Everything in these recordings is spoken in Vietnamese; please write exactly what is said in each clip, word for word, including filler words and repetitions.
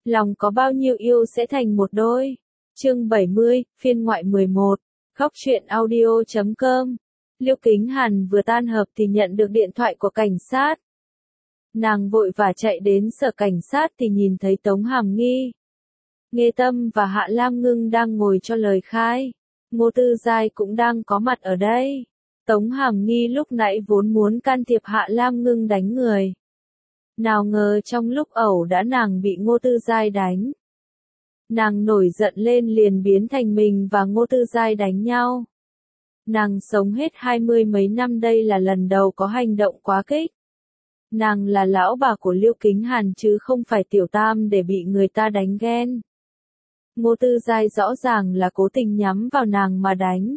Lòng có bao nhiêu yêu sẽ thành một đôi. Chương bảy mươi, phiên ngoại mười một, khóc chuyện audio chấm com. Liêu Kính Hàn vừa tan họp thì nhận được điện thoại của cảnh sát. Nàng vội vã chạy đến sở cảnh sát thì nhìn thấy Tống Hàm Nghi, Nghê Tâm và Hạ Lam Ngưng đang ngồi cho lời khai. Ngô Tư Giai cũng đang có mặt ở đây. Tống Hàm Nghi lúc nãy vốn muốn can thiệp Hạ Lam Ngưng đánh người. Nào ngờ trong lúc ẩu đả nàng bị Ngô Tư Giai đánh. Nàng nổi giận lên liền biến thành mình và Ngô Tư Giai đánh nhau. Nàng sống hết hai mươi mấy năm đây là lần đầu có hành động quá kích. Nàng là lão bà của Liêu Kính Hàn chứ không phải tiểu tam để bị người ta đánh ghen. Ngô Tư Giai rõ ràng là cố tình nhắm vào nàng mà đánh.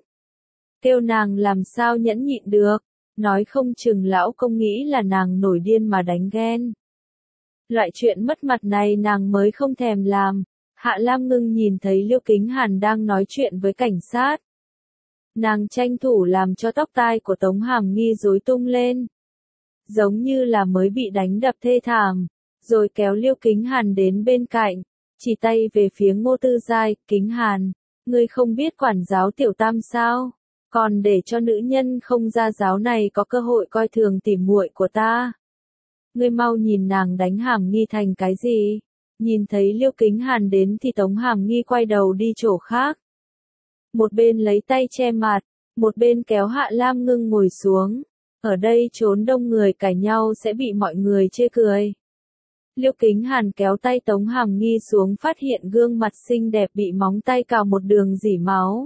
Kêu nàng làm sao nhẫn nhịn được, nói không chừng lão công nghĩ là nàng nổi điên mà đánh ghen. Loại chuyện mất mặt này nàng mới không thèm làm. Hạ Lam Ngưng nhìn thấy Liêu Kính Hàn đang nói chuyện với cảnh sát. Nàng tranh thủ làm cho tóc tai của Tống Hàm Nghi rối tung lên. Giống như là mới bị đánh đập thê thảm, rồi kéo Liêu Kính Hàn đến bên cạnh, chỉ tay về phía Ngô Tư Giai. Kính Hàn, ngươi không biết quản giáo tiểu tam sao? Còn để cho nữ nhân không ra giáo này có cơ hội coi thường tỉ muội của ta. Ngươi mau nhìn nàng đánh Hàm Nghi thành cái gì? Nhìn thấy Liêu Kính Hàn đến thì Tống Hàm Nghi quay đầu đi chỗ khác. Một bên lấy tay che mặt, một bên kéo Hạ Lam Ngưng ngồi xuống. Ở đây trốn đông người cãi nhau sẽ bị mọi người chê cười. Liêu Kính Hàn kéo tay Tống Hàm Nghi xuống phát hiện gương mặt xinh đẹp bị móng tay cào một đường rỉ máu.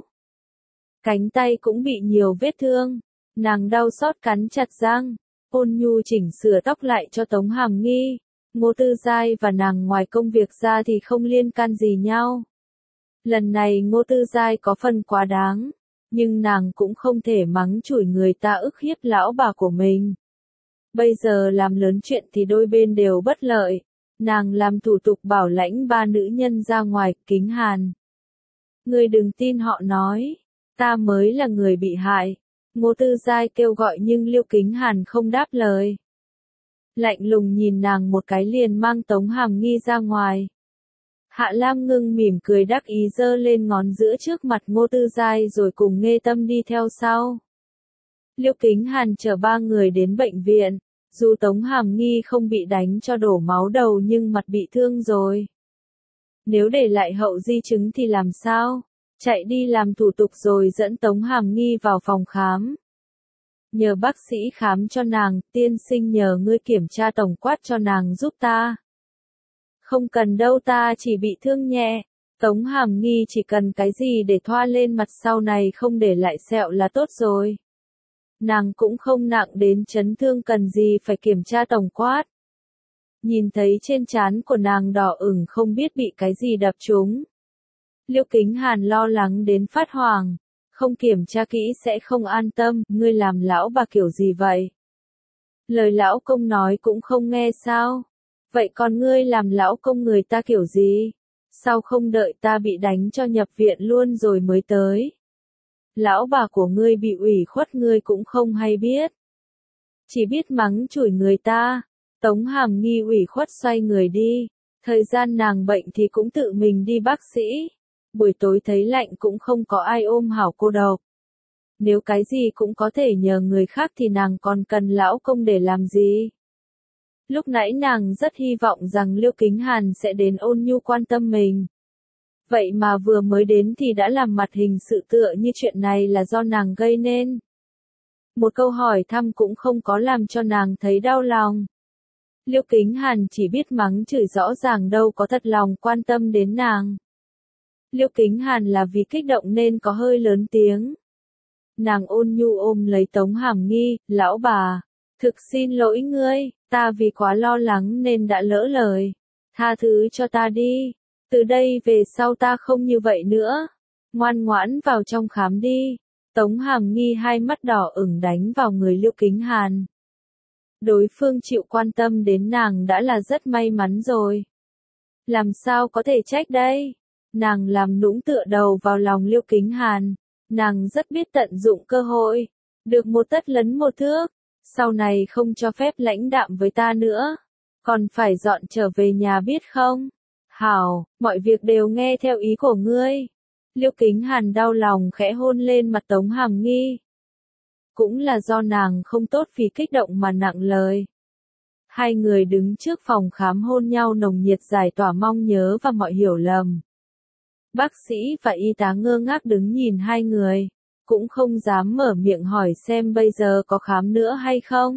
Cánh tay cũng bị nhiều vết thương. Nàng đau xót cắn chặt răng, ôn nhu chỉnh sửa tóc lại cho Tống Hàm Nghi. Ngô Tư Giai và nàng ngoài công việc ra thì không liên can gì nhau. Lần này Ngô Tư Giai có phần quá đáng, nhưng nàng cũng không thể mắng chửi người ta ức hiếp lão bà của mình. Bây giờ làm lớn chuyện thì đôi bên đều bất lợi. Nàng làm thủ tục bảo lãnh ba nữ nhân ra ngoài. Kính Hàn, ngươi đừng tin họ nói, ta mới là người bị hại. Ngô Tư Giai kêu gọi nhưng Liêu Kính Hàn không đáp lời. Lạnh lùng nhìn nàng một cái liền mang Tống Hàm Nghi ra ngoài. Hạ Lam Ngưng mỉm cười đắc ý giơ lên ngón giữa trước mặt Ngô Tư Giai rồi cùng Nghê Tâm đi theo sau. Liêu Kính Hàn chở ba người đến bệnh viện. Dù Tống Hàm Nghi không bị đánh cho đổ máu đầu nhưng mặt bị thương rồi. Nếu để lại hậu di chứng thì làm sao? Chạy đi làm thủ tục rồi dẫn Tống Hàm Nghi vào phòng khám. Nhờ bác sĩ khám cho nàng, tiên sinh nhờ ngươi kiểm tra tổng quát cho nàng giúp ta. Không cần đâu, ta chỉ bị thương nhẹ. Tống Hàm Nghi chỉ cần cái gì để thoa lên mặt sau này không để lại sẹo là tốt rồi. Nàng cũng không nặng đến chấn thương cần gì phải kiểm tra tổng quát. Nhìn thấy trên trán của nàng đỏ ửng không biết bị cái gì đập trúng. Liêu Kính Hàn lo lắng đến phát hoảng. Không kiểm tra kỹ sẽ không an tâm. Ngươi làm lão bà kiểu gì vậy? Lời lão công nói cũng không nghe sao? Vậy còn ngươi làm lão công người ta kiểu gì? Sao không đợi ta bị đánh cho nhập viện luôn rồi mới tới? Lão bà của ngươi bị ủy khuất ngươi cũng không hay biết. Chỉ biết mắng chửi người ta. Tống Hàm Nghi ủy khuất xoay người đi. Thời gian nàng bệnh thì cũng tự mình đi bác sĩ. Buổi tối thấy lạnh cũng không có ai ôm hảo cô độc. Nếu cái gì cũng có thể nhờ người khác thì nàng còn cần lão công để làm gì? Lúc nãy nàng rất hy vọng rằng Liêu Kính Hàn sẽ đến ôn nhu quan tâm mình. Vậy mà vừa mới đến thì đã làm mặt hình sự tựa như chuyện này là do nàng gây nên. Một câu hỏi thăm cũng không có làm cho nàng thấy đau lòng. Liêu Kính Hàn chỉ biết mắng chửi rõ ràng đâu có thật lòng quan tâm đến nàng. Liêu Kính Hàn là vì kích động nên có hơi lớn tiếng. Nàng ôn nhu ôm lấy Tống Hàm Nghi, lão bà, thực xin lỗi ngươi, ta vì quá lo lắng nên đã lỡ lời. Tha thứ cho ta đi, từ đây về sau ta không như vậy nữa. Ngoan ngoãn vào trong khám đi. Tống Hàm Nghi hai mắt đỏ ửng đánh vào người Liêu Kính Hàn. Đối phương chịu quan tâm đến nàng đã là rất may mắn rồi. Làm sao có thể trách đây? Nàng làm nũng tựa đầu vào lòng Liêu Kính Hàn. Nàng rất biết tận dụng cơ hội. Được một tấc lấn một thước. Sau này không cho phép lãnh đạm với ta nữa. Còn phải dọn trở về nhà biết không? Hảo, mọi việc đều nghe theo ý của ngươi. Liêu Kính Hàn đau lòng khẽ hôn lên mặt Tống Hàm Nghi. Cũng là do nàng không tốt vì kích động mà nặng lời. Hai người đứng trước phòng khám hôn nhau nồng nhiệt giải tỏa mong nhớ và mọi hiểu lầm. Bác sĩ và y tá ngơ ngác đứng nhìn hai người, cũng không dám mở miệng hỏi xem bây giờ có khám nữa hay không.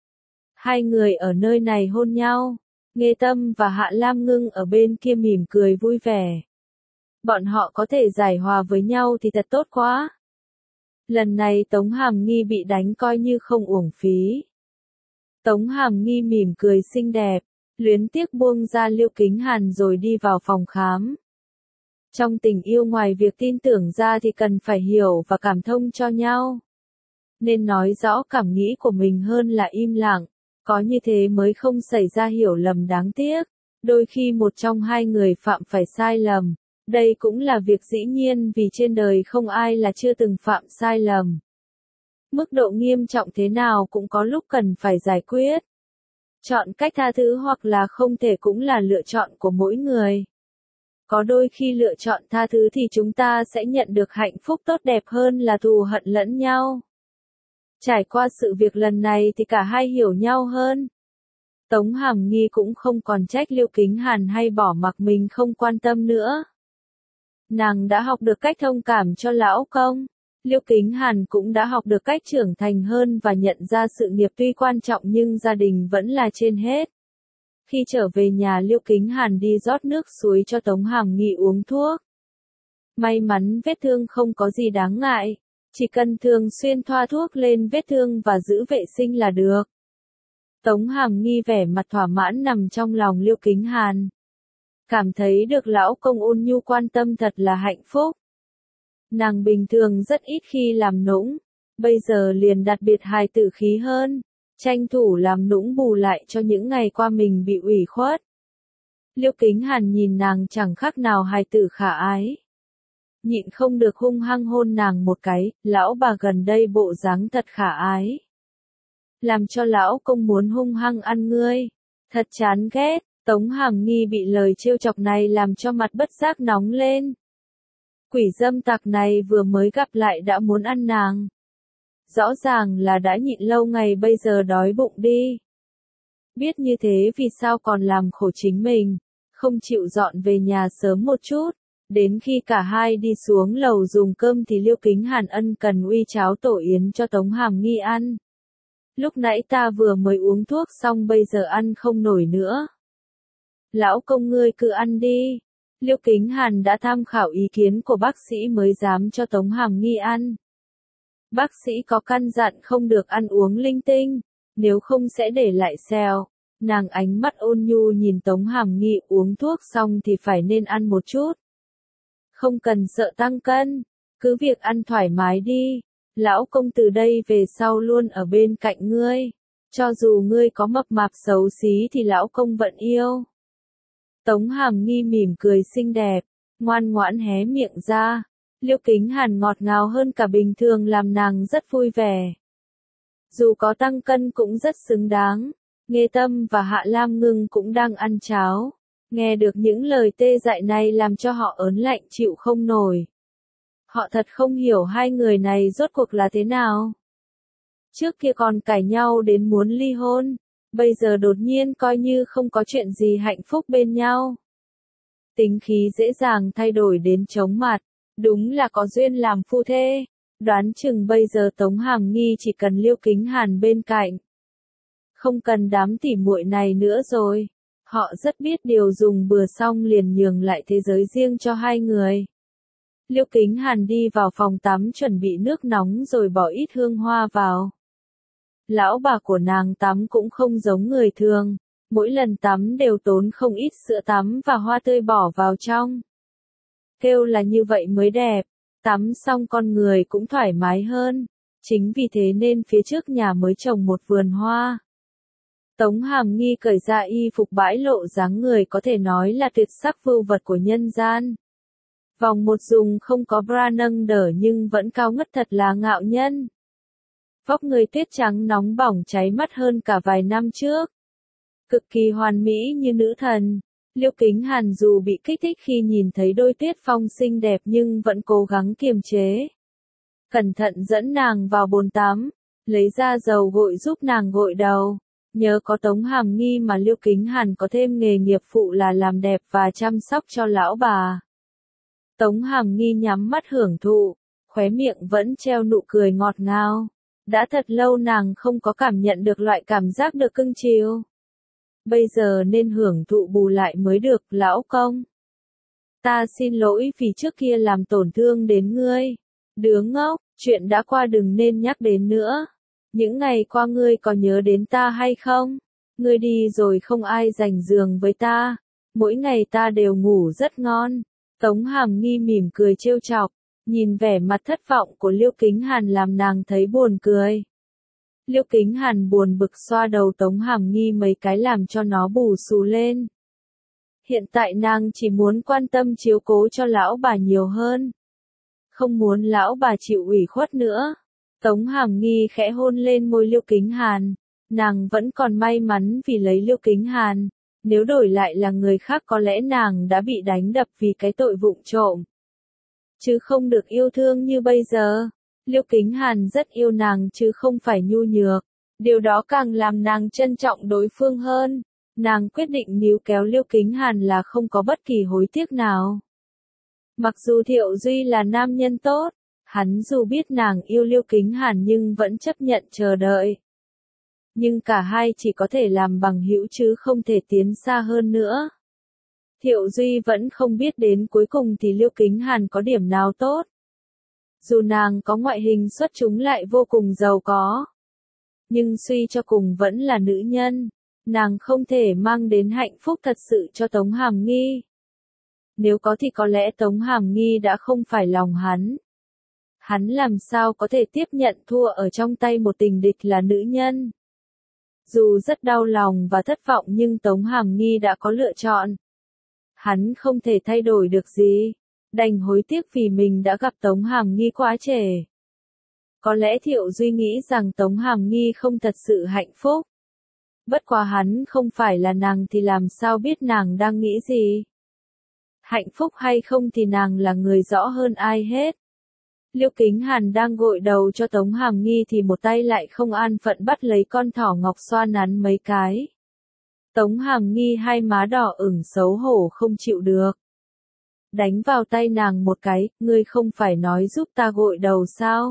Hai người ở nơi này hôn nhau, Nghê Tâm và Hạ Lam Ngưng ở bên kia mỉm cười vui vẻ. Bọn họ có thể giải hòa với nhau thì thật tốt quá. Lần này Tống Hàm Nghi bị đánh coi như không uổng phí. Tống Hàm Nghi mỉm cười xinh đẹp, luyến tiếc buông ra Liêu Kính Hàn rồi đi vào phòng khám. Trong tình yêu ngoài việc tin tưởng ra thì cần phải hiểu và cảm thông cho nhau. Nên nói rõ cảm nghĩ của mình hơn là im lặng, có như thế mới không xảy ra hiểu lầm đáng tiếc. Đôi khi một trong hai người phạm phải sai lầm, đây cũng là việc dĩ nhiên vì trên đời không ai là chưa từng phạm sai lầm. Mức độ nghiêm trọng thế nào cũng có lúc cần phải giải quyết. Chọn cách tha thứ hoặc là không thể cũng là lựa chọn của mỗi người. Có đôi khi lựa chọn tha thứ thì chúng ta sẽ nhận được hạnh phúc tốt đẹp hơn là thù hận lẫn nhau. Trải qua sự việc lần này thì cả hai hiểu nhau hơn. Tống Hàm Nghi cũng không còn trách Liêu Kính Hàn hay bỏ mặc mình không quan tâm nữa. Nàng đã học được cách thông cảm cho lão công. Liêu Kính Hàn cũng đã học được cách trưởng thành hơn và nhận ra sự nghiệp tuy quan trọng nhưng gia đình vẫn là trên hết. Khi trở về nhà Liêu Kính Hàn đi rót nước suối cho Tống Hàm Nghi uống thuốc. May mắn vết thương không có gì đáng ngại, chỉ cần thường xuyên thoa thuốc lên vết thương và giữ vệ sinh là được. Tống Hàm Nghi vẻ mặt thỏa mãn nằm trong lòng Liêu Kính Hàn. Cảm thấy được lão công ôn nhu quan tâm thật là hạnh phúc. Nàng bình thường rất ít khi làm nũng, bây giờ liền đặc biệt hài tử khí hơn, tranh thủ làm nũng bù lại cho những ngày qua mình bị ủy khuất. Liêu Kính Hàn nhìn nàng chẳng khác nào hài tử khả ái. Nhịn không được hung hăng hôn nàng một cái, lão bà gần đây bộ dáng thật khả ái. Làm cho lão công muốn hung hăng ăn ngươi. Thật chán ghét, Tống Hàm Nghi bị lời trêu chọc này làm cho mặt bất giác nóng lên. Quỷ dâm tặc này vừa mới gặp lại đã muốn ăn nàng. Rõ ràng là đã nhịn lâu ngày bây giờ đói bụng đi. Biết như thế vì sao còn làm khổ chính mình, không chịu dọn về nhà sớm một chút. Đến khi cả hai đi xuống lầu dùng cơm thì Liêu Kính Hàn ân cần uy cháo tổ yến cho Tống Hàm Nghi ăn. Lúc nãy ta vừa mới uống thuốc xong bây giờ ăn không nổi nữa. Lão công ngươi cứ ăn đi. Liêu Kính Hàn đã tham khảo ý kiến của bác sĩ mới dám cho Tống Hàm Nghi ăn. Bác sĩ có căn dặn không được ăn uống linh tinh, nếu không sẽ để lại sẹo. Nàng ánh mắt ôn nhu nhìn Tống Hàm Nghi uống thuốc xong thì phải nên ăn một chút. Không cần sợ tăng cân, cứ việc ăn thoải mái đi. Lão công từ đây về sau luôn ở bên cạnh ngươi. Cho dù ngươi có mập mạp xấu xí thì lão công vẫn yêu. Tống Hàm Nghi mỉm cười xinh đẹp, ngoan ngoãn hé miệng ra. Liêu Kính Hàn ngọt ngào hơn cả bình thường làm nàng rất vui vẻ. Dù có tăng cân cũng rất xứng đáng. Nghê Tâm và Hạ Lam Ngưng cũng đang ăn cháo. Nghe được những lời tê dại này làm cho họ ớn lạnh chịu không nổi. Họ thật không hiểu hai người này rốt cuộc là thế nào. Trước kia còn cãi nhau đến muốn ly hôn, bây giờ đột nhiên coi như không có chuyện gì hạnh phúc bên nhau. Tính khí dễ dàng thay đổi đến chóng mặt, đúng là có duyên làm phu thê. Đoán chừng bây giờ Tống Hàm Nghi chỉ cần Liêu Kính Hàn bên cạnh. Không cần đám tỉ muội này nữa rồi. Họ rất biết điều dùng bừa xong liền nhường lại thế giới riêng cho hai người. Liêu Kính Hàn đi vào phòng tắm chuẩn bị nước nóng rồi bỏ ít hương hoa vào. Lão bà của nàng tắm cũng không giống người thường, mỗi lần tắm đều tốn không ít sữa tắm và hoa tươi bỏ vào trong. Kêu là như vậy mới đẹp, tắm xong con người cũng thoải mái hơn, chính vì thế nên phía trước nhà mới trồng một vườn hoa. Tống Hàm Nghi cởi ra y phục bãi lộ dáng người có thể nói là tuyệt sắc vưu vật của nhân gian. Vòng một dùng không có bra nâng đỡ nhưng vẫn cao ngất thật là ngạo nhân. Vóc người tuyết trắng nóng bỏng cháy mắt hơn cả vài năm trước. Cực kỳ hoàn mỹ như nữ thần. Liêu Kính Hàn dù bị kích thích khi nhìn thấy đôi Tuyết Phong xinh đẹp nhưng vẫn cố gắng kiềm chế. Cẩn thận dẫn nàng vào bồn tắm, lấy ra dầu gội giúp nàng gội đầu. Nhờ có Tống Hàm Nghi mà Liêu Kính Hàn có thêm nghề nghiệp phụ là làm đẹp và chăm sóc cho lão bà. Tống Hàm Nghi nhắm mắt hưởng thụ, khóe miệng vẫn treo nụ cười ngọt ngào. Đã thật lâu nàng không có cảm nhận được loại cảm giác được cưng chiều. Bây giờ nên hưởng thụ bù lại mới được, lão công. Ta xin lỗi vì trước kia làm tổn thương đến ngươi. Đứa ngốc, chuyện đã qua đừng nên nhắc đến nữa. Những ngày qua ngươi có nhớ đến ta hay không? Ngươi đi rồi không ai giành giường với ta. Mỗi ngày ta đều ngủ rất ngon. Tống Hàm Nghi mỉm cười trêu chọc, nhìn vẻ mặt thất vọng của Liêu Kính Hàn làm nàng thấy buồn cười. Liêu Kính Hàn buồn bực xoa đầu Tống Hàm Nghi mấy cái làm cho nó bù xù lên. Hiện tại nàng chỉ muốn quan tâm chiếu cố cho lão bà nhiều hơn. Không muốn lão bà chịu ủy khuất nữa. Tống Hàm Nghi khẽ hôn lên môi Liêu Kính Hàn. Nàng vẫn còn may mắn vì lấy Liêu Kính Hàn. Nếu đổi lại là người khác có lẽ nàng đã bị đánh đập vì cái tội vụng trộm. Chứ không được yêu thương như bây giờ. Liêu Kính Hàn rất yêu nàng chứ không phải nhu nhược. Điều đó càng làm nàng trân trọng đối phương hơn. Nàng quyết định níu kéo Liêu Kính Hàn là không có bất kỳ hối tiếc nào. Mặc dù Thiệu Duy là nam nhân tốt, hắn dù biết nàng yêu Liêu Kính Hàn nhưng vẫn chấp nhận chờ đợi. Nhưng cả hai chỉ có thể làm bằng hữu chứ không thể tiến xa hơn nữa. Thiệu Duy vẫn không biết đến cuối cùng thì Liêu Kính Hàn có điểm nào tốt. Dù nàng có ngoại hình xuất chúng lại vô cùng giàu có. Nhưng suy cho cùng vẫn là nữ nhân. Nàng không thể mang đến hạnh phúc thật sự cho Tống Hàm Nghi. Nếu có thì có lẽ Tống Hàm Nghi đã không phải lòng hắn. Hắn làm sao có thể tiếp nhận thua ở trong tay một tình địch là nữ nhân. Dù rất đau lòng và thất vọng nhưng Tống Hàm Nghi đã có lựa chọn. Hắn không thể thay đổi được gì. Đành hối tiếc vì mình đã gặp Tống Hàm Nghi quá trễ. Có lẽ Thiệu Duy nghĩ rằng Tống Hàm Nghi không thật sự hạnh phúc. Bất quá hắn không phải là nàng thì làm sao biết nàng đang nghĩ gì. Hạnh phúc hay không thì nàng là người rõ hơn ai hết. Liêu Kính Hàn đang gội đầu cho Tống Hàm Nghi thì một tay lại không an phận bắt lấy con thỏ ngọc xoa nắn mấy cái. Tống Hàm Nghi hai má đỏ ửng xấu hổ không chịu được. Đánh vào tay nàng một cái, ngươi không phải nói giúp ta gội đầu sao?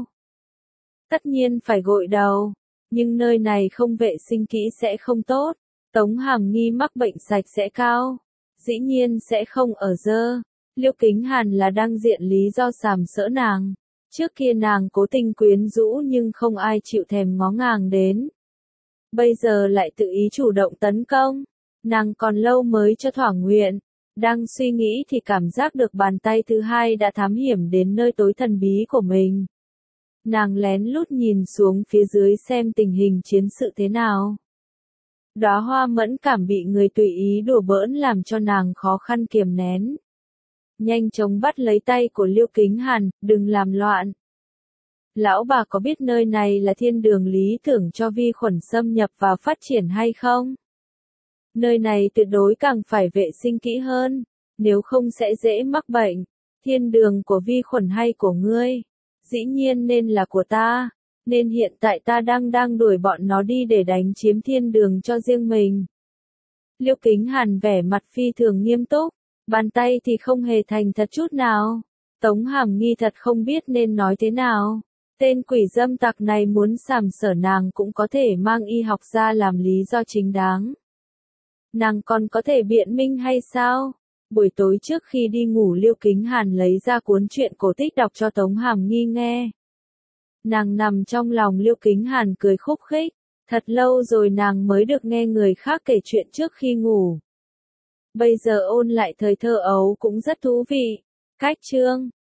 Tất nhiên phải gội đầu, nhưng nơi này không vệ sinh kỹ sẽ không tốt. Tống Hàm Nghi mắc bệnh sạch sẽ cao, dĩ nhiên sẽ không ở dơ. Liêu Kính Hàn là đang diện lý do sàm sỡ nàng. Trước kia nàng cố tình quyến rũ nhưng không ai chịu thèm ngó ngàng đến. Bây giờ lại tự ý chủ động tấn công. Nàng còn lâu mới cho thỏa nguyện. Đang suy nghĩ thì cảm giác được bàn tay thứ hai đã thám hiểm đến nơi tối thần bí của mình. Nàng lén lút nhìn xuống phía dưới xem tình hình chiến sự thế nào. Đóa hoa mẫn cảm bị người tùy ý đùa bỡn làm cho nàng khó khăn kiềm nén. Nhanh chóng bắt lấy tay của Liêu Kính Hàn, đừng làm loạn. Lão bà có biết nơi này là thiên đường lý tưởng cho vi khuẩn xâm nhập và phát triển hay không? Nơi này tuyệt đối càng phải vệ sinh kỹ hơn, nếu không sẽ dễ mắc bệnh. Thiên đường của vi khuẩn hay của ngươi? Dĩ nhiên nên là của ta, nên hiện tại ta đang đang đuổi bọn nó đi để đánh chiếm thiên đường cho riêng mình. Liêu Kính Hàn vẻ mặt phi thường nghiêm túc, bàn tay thì không hề thành thật chút nào. Tống Hàm Nghi thật không biết nên nói thế nào. Tên quỷ dâm tặc này muốn sàm sỡ nàng cũng có thể mang y học ra làm lý do chính đáng. Nàng còn có thể biện minh hay sao? Buổi tối trước khi đi ngủ Liêu Kính Hàn lấy ra cuốn truyện cổ tích đọc cho Tống Hàm Nghi nghe. Nàng nằm trong lòng Liêu Kính Hàn cười khúc khích. Thật lâu rồi nàng mới được nghe người khác kể chuyện trước khi ngủ. Bây giờ ôn lại thời thơ ấu cũng rất thú vị. Cách chương